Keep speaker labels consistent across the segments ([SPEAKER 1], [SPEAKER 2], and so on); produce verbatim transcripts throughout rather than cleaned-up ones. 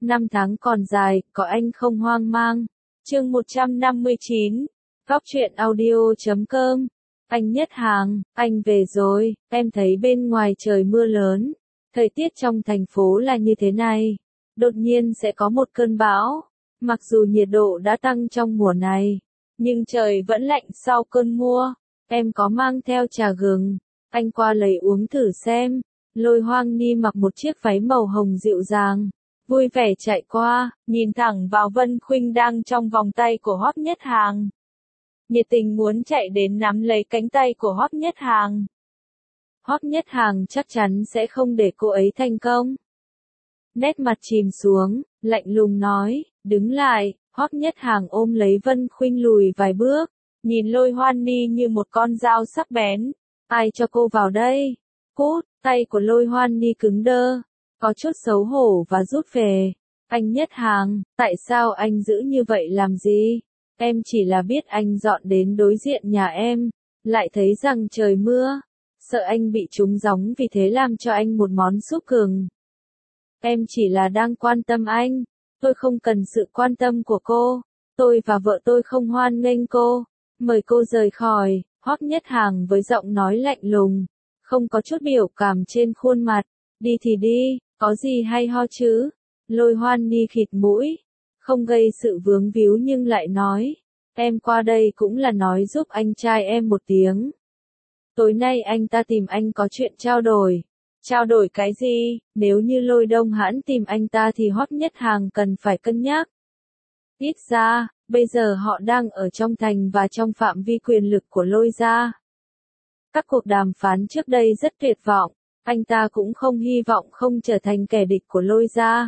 [SPEAKER 1] Năm tháng còn dài, có anh không hoang mang. Chương một trăm năm mươi chín. Góc truyện audio chấm com. Anh Nhất Hàng, anh về rồi, em thấy bên ngoài trời mưa lớn. Thời tiết trong thành phố là như thế này. Đột nhiên sẽ có một cơn bão. Mặc dù nhiệt độ đã tăng trong mùa này, nhưng trời vẫn lạnh sau cơn mưa. Em có mang theo trà gừng. Anh qua lấy uống thử xem. Lôi Hoang Ni mặc một chiếc váy màu hồng dịu dàng, vui vẻ chạy qua, nhìn thẳng vào Vân Khuynh đang trong vòng tay của Hoắc Nhất Hàng. Nhiệt tình muốn chạy đến nắm lấy cánh tay của Hoắc Nhất Hàng. Hoắc Nhất Hàng chắc chắn sẽ không để cô ấy thành công. Nét mặt chìm xuống, lạnh lùng nói, đứng lại. Hoắc Nhất Hàng ôm lấy Vân Khuynh lùi vài bước, nhìn Lôi Hoan Ni như một con dao sắc bén. Ai cho cô vào đây? Cút! Tay của Lôi Hoan Ni cứng đơ, có chút xấu hổ và rút về. Anh Nhất Hàng, tại sao anh giữ như vậy làm gì? Em chỉ là biết anh dọn đến đối diện nhà em, lại thấy rằng trời mưa, sợ anh bị trúng gióng vì thế làm cho anh một món súp gừng. Em chỉ là đang quan tâm anh, tôi không cần sự quan tâm của cô, tôi và vợ tôi không hoan nghênh cô, mời cô rời khỏi. Hoắc Nhất Hàng với giọng nói lạnh lùng, không có chút biểu cảm trên khuôn mặt. Đi thì đi, có gì hay ho chứ? Lôi Hoan Ni khịt mũi, không gây sự vướng víu nhưng lại nói, em qua đây cũng là nói giúp anh trai em một tiếng. Tối nay anh ta tìm anh có chuyện trao đổi. Trao đổi cái gì? Nếu như Lôi Đông Hãn tìm anh ta thì Hoắc Nhất Hàng cần phải cân nhắc. Ít ra, bây giờ họ đang ở trong thành và trong phạm vi quyền lực của Lôi gia. Các cuộc đàm phán trước đây rất tuyệt vọng, anh ta cũng không hy vọng không trở thành kẻ địch của Lôi gia.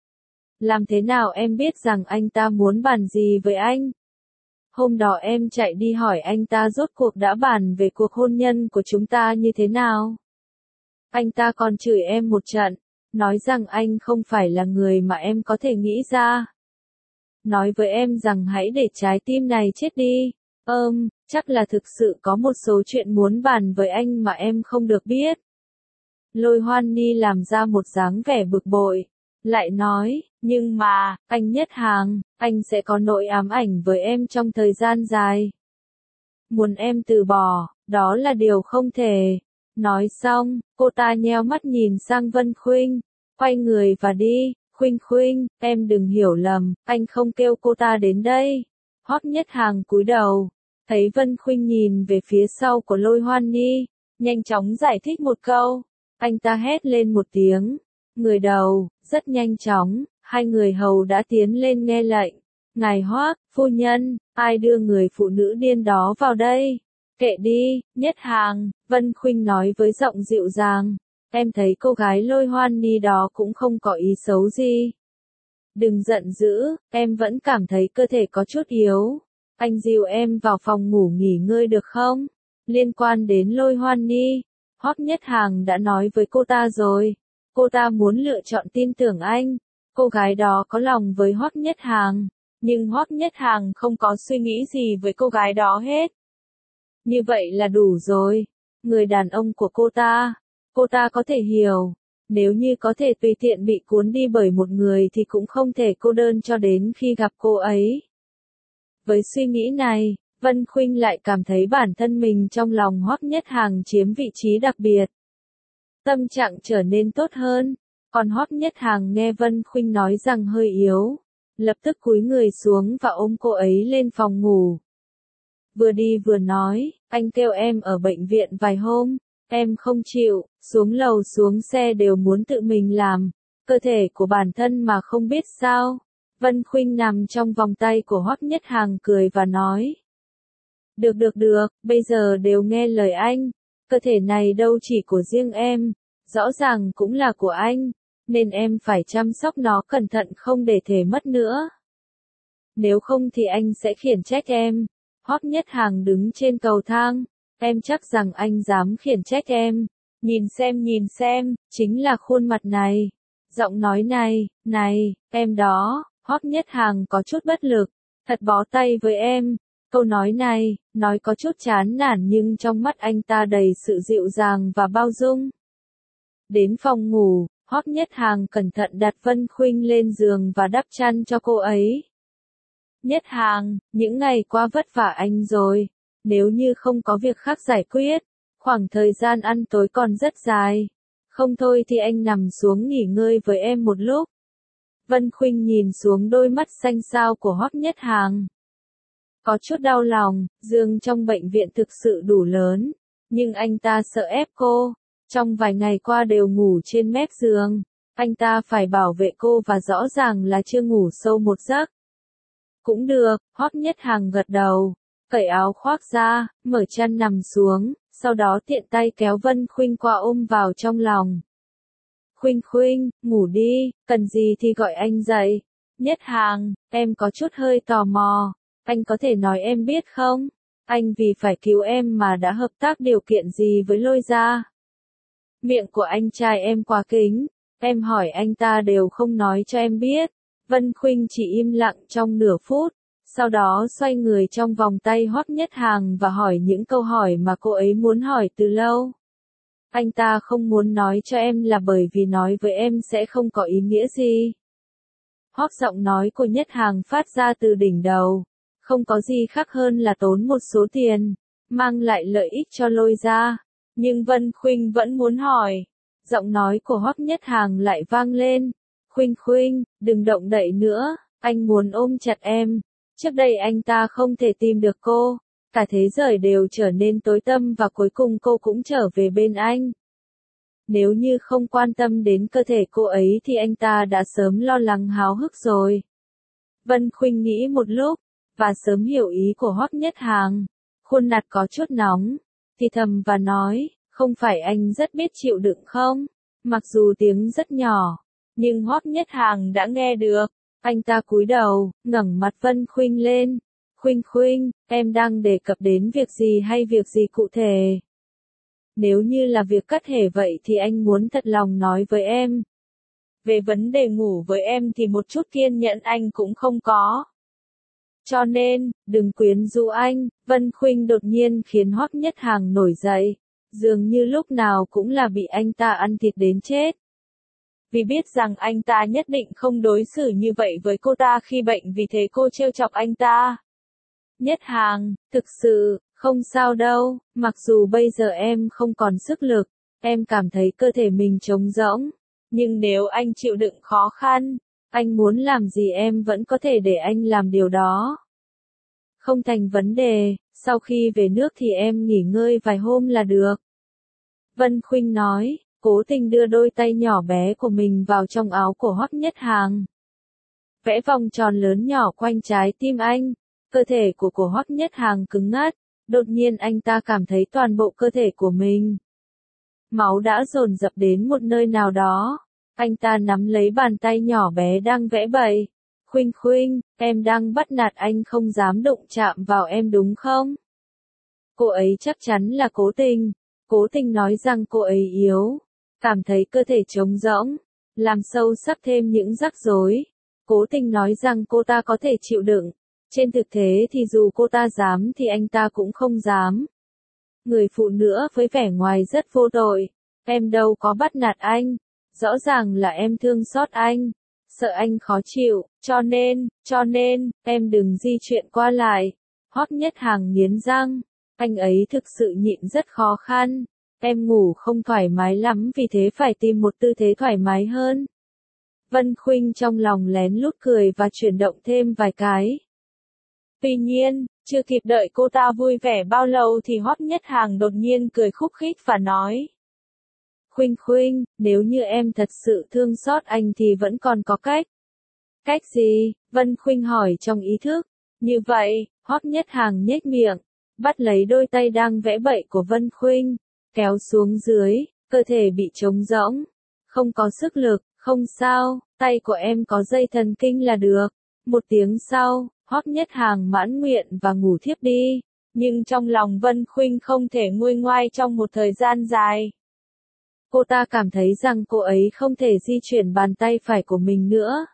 [SPEAKER 1] Làm thế nào em biết rằng anh ta muốn bàn gì với anh? Hôm đó em chạy đi hỏi anh ta rốt cuộc đã bàn về cuộc hôn nhân của chúng ta như thế nào. Anh ta còn chửi em một trận, nói rằng anh không phải là người mà em có thể nghĩ ra. Nói với em rằng hãy để trái tim này chết đi. Ơm, chắc là thực sự có một số chuyện muốn bàn với anh mà em không được biết. Lôi Hoan Ni làm ra một dáng vẻ bực bội, lại nói, nhưng mà, anh Nhất Hàng, anh sẽ có nỗi ám ảnh với em trong thời gian dài. Muốn em từ bỏ, đó là điều không thể. Nói xong, cô ta nheo mắt nhìn sang Vân Khuynh, quay người và đi. Khuynh Khuynh, em đừng hiểu lầm, anh không kêu cô ta đến đây. Hoắc Nhất Hàng cúi đầu, thấy Vân Khuynh nhìn về phía sau của Lôi Hoan Ni, nhanh chóng giải thích một câu. Anh ta hét lên một tiếng, người đầu, rất nhanh chóng, hai người hầu đã tiến lên nghe lệnh. Ngài Hoắc, phu nhân, ai đưa người phụ nữ điên đó vào đây? Kệ đi, Nhất Hàng, Vân Khuynh nói với giọng dịu dàng. Em thấy cô gái Lôi Hoan Ni đó cũng không có ý xấu gì. Đừng giận dữ, em vẫn cảm thấy cơ thể có chút yếu. Anh dìu em vào phòng ngủ nghỉ ngơi được không? Liên quan đến Lôi Hoan Ni, Hoắc Nhất Hàng đã nói với cô ta rồi. Cô ta muốn lựa chọn tin tưởng anh. Cô gái đó có lòng với Hoắc Nhất Hàng, nhưng Hoắc Nhất Hàng không có suy nghĩ gì với cô gái đó hết. Như vậy là đủ rồi. Người đàn ông của cô ta, cô ta có thể hiểu. Nếu như có thể tùy tiện bị cuốn đi bởi một người thì cũng không thể cô đơn cho đến khi gặp cô ấy. Với suy nghĩ này, Vân Khuynh lại cảm thấy bản thân mình trong lòng Hoắc Nhất Hàng chiếm vị trí đặc biệt. Tâm trạng trở nên tốt hơn, còn Hoắc Nhất Hàng nghe Vân Khuynh nói rằng hơi yếu, lập tức cúi người xuống và ôm cô ấy lên phòng ngủ. Vừa đi vừa nói, anh kêu em ở bệnh viện vài hôm, em không chịu, xuống lầu xuống xe đều muốn tự mình làm, cơ thể của bản thân mà không biết sao. Vân Khuynh nằm trong vòng tay của Hoắc Nhất Hàng cười và nói. Được được được, bây giờ đều nghe lời anh, cơ thể này đâu chỉ của riêng em, rõ ràng cũng là của anh, nên em phải chăm sóc nó cẩn thận không để thể mất nữa. Nếu không thì anh sẽ khiển trách em. Hoắc Nhất Hàng đứng trên cầu thang, em chắc rằng anh dám khiển trách em. Nhìn xem nhìn xem, chính là khuôn mặt này, giọng nói này, này, em đó. Hoắc Nhất Hàng có chút bất lực, thật bó tay với em. Câu nói này, nói có chút chán nản nhưng trong mắt anh ta đầy sự dịu dàng và bao dung. Đến phòng ngủ, Hoắc Nhất Hàng cẩn thận đặt Vân Khuynh lên giường và đắp chăn cho cô ấy. Nhất Hàng, những ngày qua vất vả anh rồi. Nếu như không có việc khác giải quyết, khoảng thời gian ăn tối còn rất dài. Không thôi thì anh nằm xuống nghỉ ngơi với em một lúc. Vân Khuynh nhìn xuống đôi mắt xanh xao của Hoắc Nhất Hàng. Có chút đau lòng, giường trong bệnh viện thực sự đủ lớn, nhưng anh ta sợ ép cô. Trong vài ngày qua đều ngủ trên mép giường, anh ta phải bảo vệ cô và rõ ràng là chưa ngủ sâu một giấc. Cũng được, Hoắc Nhất Hàng gật đầu, cởi áo khoác ra, mở chăn nằm xuống, sau đó tiện tay kéo Vân Khuynh qua ôm vào trong lòng. Khuynh Khuynh, ngủ đi, cần gì thì gọi anh dậy. Nhất Hàng, em có chút hơi tò mò, anh có thể nói em biết không? Anh vì phải cứu em mà đã hợp tác điều kiện gì với Lôi gia? Miệng của anh trai em quá kín, em hỏi anh ta đều không nói cho em biết. Vân Khuynh chỉ im lặng trong nửa phút, sau đó xoay người trong vòng tay Hoắc Nhất Hàng và hỏi những câu hỏi mà cô ấy muốn hỏi từ lâu. Anh ta không muốn nói cho em là bởi vì nói với em sẽ không có ý nghĩa gì. Hoắc giọng nói của Nhất Hàng phát ra từ đỉnh đầu, không có gì khác hơn là tốn một số tiền, mang lại lợi ích cho Lôi gia. Nhưng Vân Khuynh vẫn muốn hỏi. Giọng nói của Hoắc Nhất Hàng lại vang lên. Khuynh Khuynh, đừng động đậy nữa, anh muốn ôm chặt em. Trước đây anh ta không thể tìm được cô, cả thế giới đều trở nên tối tăm và cuối cùng cô cũng trở về bên anh. Nếu như không quan tâm đến cơ thể cô ấy thì anh ta đã sớm lo lắng háo hức rồi. Vân Khuynh nghĩ một lúc, và sớm hiểu ý của Hoắc Nhất Hàng. Khuôn mặt có chút nóng, thì thầm và nói, không phải anh rất biết chịu đựng không? Mặc dù tiếng rất nhỏ, nhưng Hoắc Nhất Hàng đã nghe được. Anh ta cúi đầu, ngẩng mặt Vân Khuynh lên. Khuynh Khuynh, em đang đề cập đến việc gì hay việc gì cụ thể? Nếu như là việc cắt thể vậy thì anh muốn thật lòng nói với em. Về vấn đề ngủ với em thì một chút kiên nhẫn anh cũng không có. Cho nên, đừng quyến rũ anh. Vân Khuynh đột nhiên khiến Hoắc Nhất Hàng nổi dậy, dường như lúc nào cũng là bị anh ta ăn thịt đến chết. Vì biết rằng anh ta nhất định không đối xử như vậy với cô ta khi bệnh, vì thế cô trêu chọc anh ta. Nhất Hàng, thực sự, không sao đâu, mặc dù bây giờ em không còn sức lực, em cảm thấy cơ thể mình trống rỗng, nhưng nếu anh chịu đựng khó khăn, anh muốn làm gì em vẫn có thể để anh làm điều đó. Không thành vấn đề, sau khi về nước thì em nghỉ ngơi vài hôm là được. Vân Khuynh nói, cố tình đưa đôi tay nhỏ bé của mình vào trong áo của Hoắc Nhất Hàng. Vẽ vòng tròn lớn nhỏ quanh trái tim anh, cơ thể của của Hoắc Nhất Hàng cứng ngắc, đột nhiên anh ta cảm thấy toàn bộ cơ thể của mình. Máu đã dồn dập đến một nơi nào đó, anh ta nắm lấy bàn tay nhỏ bé đang vẽ bậy. Khuynh Khuynh, em đang bắt nạt anh không dám đụng chạm vào em đúng không? Cô ấy chắc chắn là cố tình, cố tình nói rằng cô ấy yếu, cảm thấy cơ thể trống rỗng, làm sâu sắc thêm những rắc rối. Cố tình nói rằng cô ta có thể chịu đựng, trên thực tế thì dù cô ta dám thì anh ta cũng không dám. Người phụ nữ với vẻ ngoài rất vô tội, em đâu có bắt nạt anh, rõ ràng là em thương xót anh, sợ anh khó chịu, cho nên, cho nên, em đừng di chuyển qua lại. Hoắc Nhất Hàng nghiến răng, anh ấy thực sự nhịn rất khó khăn, em ngủ không thoải mái lắm vì thế phải tìm một tư thế thoải mái hơn. Vân Khuynh trong lòng lén lút cười và chuyển động thêm vài cái. Tuy nhiên, chưa kịp đợi cô ta vui vẻ bao lâu thì Hoắc Nhất Hàng đột nhiên cười khúc khích và nói. Khuynh Khuynh, nếu như em thật sự thương xót anh thì vẫn còn có cách. Cách gì? Vân Khuynh hỏi trong ý thức. Như vậy, Hoắc Nhất Hàng nhếch miệng, bắt lấy đôi tay đang vẽ bậy của Vân Khuynh, kéo xuống dưới, cơ thể bị trống rỗng, không có sức lực, không sao, tay của em có dây thần kinh là được. Một tiếng sau, Hoắc Nhất Hàng mãn nguyện và ngủ thiếp đi, nhưng trong lòng Vân Khuynh không thể nguôi ngoai trong một thời gian dài. Cô ta cảm thấy rằng cô ấy không thể di chuyển bàn tay phải của mình nữa.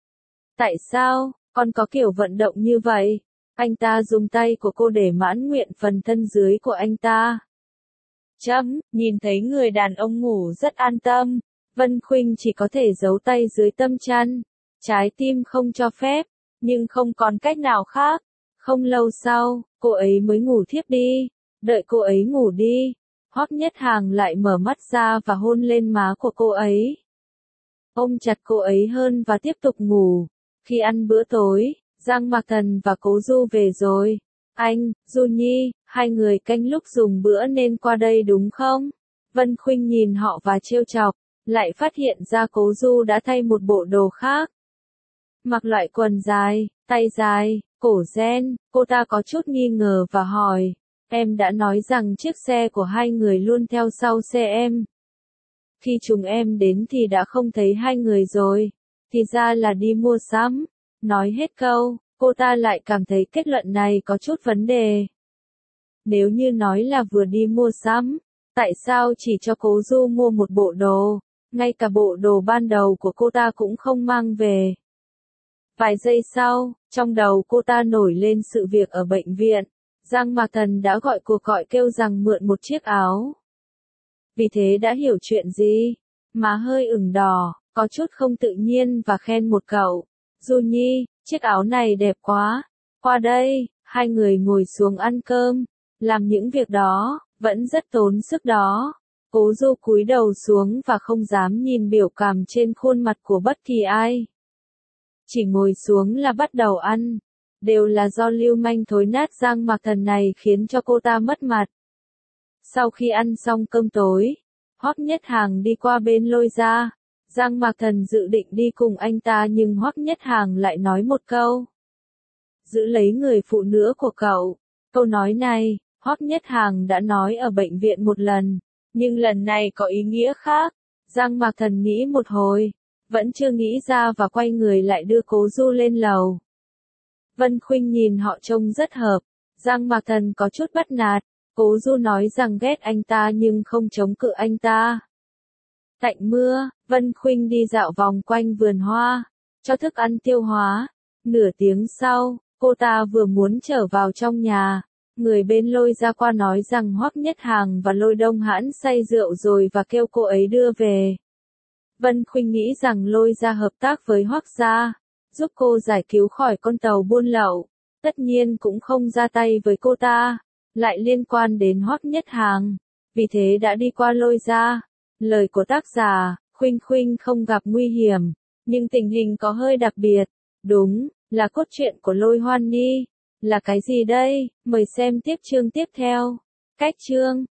[SPEAKER 1] Tại sao, còn có kiểu vận động như vậy? Anh ta dùng tay của cô để mãn nguyện phần thân dưới của anh ta. Chấm, nhìn thấy người đàn ông ngủ rất an tâm, Vân Khuynh chỉ có thể giấu tay dưới tâm chăn, trái tim không cho phép, nhưng không còn cách nào khác. Không lâu sau, cô ấy mới ngủ thiếp đi, đợi cô ấy ngủ đi, Hoắc Nhất Hàng lại mở mắt ra và hôn lên má của cô ấy. Ôm chặt cô ấy hơn và tiếp tục ngủ. Khi ăn bữa tối, Giang Mạc Thần và Cố Du về rồi. Anh, Du Nhi, hai người canh lúc dùng bữa nên qua đây đúng không? Vân Khuynh nhìn họ và trêu chọc, lại phát hiện ra Cố Du đã thay một bộ đồ khác. Mặc loại quần dài, tay dài, cổ ren, cô ta có chút nghi ngờ và hỏi, em đã nói rằng chiếc xe của hai người luôn theo sau xe em. Khi chúng em đến thì đã không thấy hai người rồi, thì ra là đi mua sắm. Nói hết câu, cô ta lại cảm thấy kết luận này có chút vấn đề. Nếu như nói là vừa đi mua sắm, tại sao chỉ cho Cố Du mua một bộ đồ, ngay cả bộ đồ ban đầu của cô ta cũng không mang về. Vài giây sau, trong đầu cô ta nổi lên sự việc ở bệnh viện, Giang Mạc Thần đã gọi cuộc gọi kêu rằng mượn một chiếc áo. Vì thế đã hiểu chuyện gì, má hơi ửng đỏ, có chút không tự nhiên và khen một cậu, Du Nhi, chiếc áo này đẹp quá, qua đây, hai người ngồi xuống ăn cơm, làm những việc đó, vẫn rất tốn sức đó. Cố Du cúi đầu xuống và không dám nhìn biểu cảm trên khuôn mặt của bất kỳ ai. Chỉ ngồi xuống là bắt đầu ăn, đều là do lưu manh thối nát Giang Mạc Thần này khiến cho cô ta mất mặt. Sau khi ăn xong cơm tối, Hoắc Nhất Hàng đi qua bên Lôi Gia. Giang Mạc Thần dự định đi cùng anh ta nhưng Hoắc Nhất Hàng lại nói một câu. Giữ lấy người phụ nữ của cậu. Câu nói này, Hoắc Nhất Hàng đã nói ở bệnh viện một lần, nhưng lần này có ý nghĩa khác. Giang Mạc Thần nghĩ một hồi, vẫn chưa nghĩ ra và quay người lại đưa Cố Du lên lầu. Vân Khuynh nhìn họ trông rất hợp, Giang Mạc Thần có chút bắt nạt, Cố Du nói rằng ghét anh ta nhưng không chống cự anh ta. Tạnh mưa, Vân Khuynh đi dạo vòng quanh vườn hoa, cho thức ăn tiêu hóa. Nửa tiếng sau, cô ta vừa muốn trở vào trong nhà, người bên Lôi Gia qua nói rằng Hoắc Nhất Hàng và Lôi Đông Hãn say rượu rồi và kêu cô ấy đưa về. Vân Khuynh nghĩ rằng Lôi Gia hợp tác với Hoắc Gia, giúp cô giải cứu khỏi con tàu buôn lậu, tất nhiên cũng không ra tay với cô ta, lại liên quan đến Hoắc Nhất Hàng, vì thế đã đi qua Lôi Gia. Lời của tác giả, Khuynh Khuynh không gặp nguy hiểm, nhưng tình hình có hơi đặc biệt, đúng, là cốt truyện của Lôi Hoan Ni. Là cái gì đây? Mời xem tiếp chương tiếp theo. Cách chương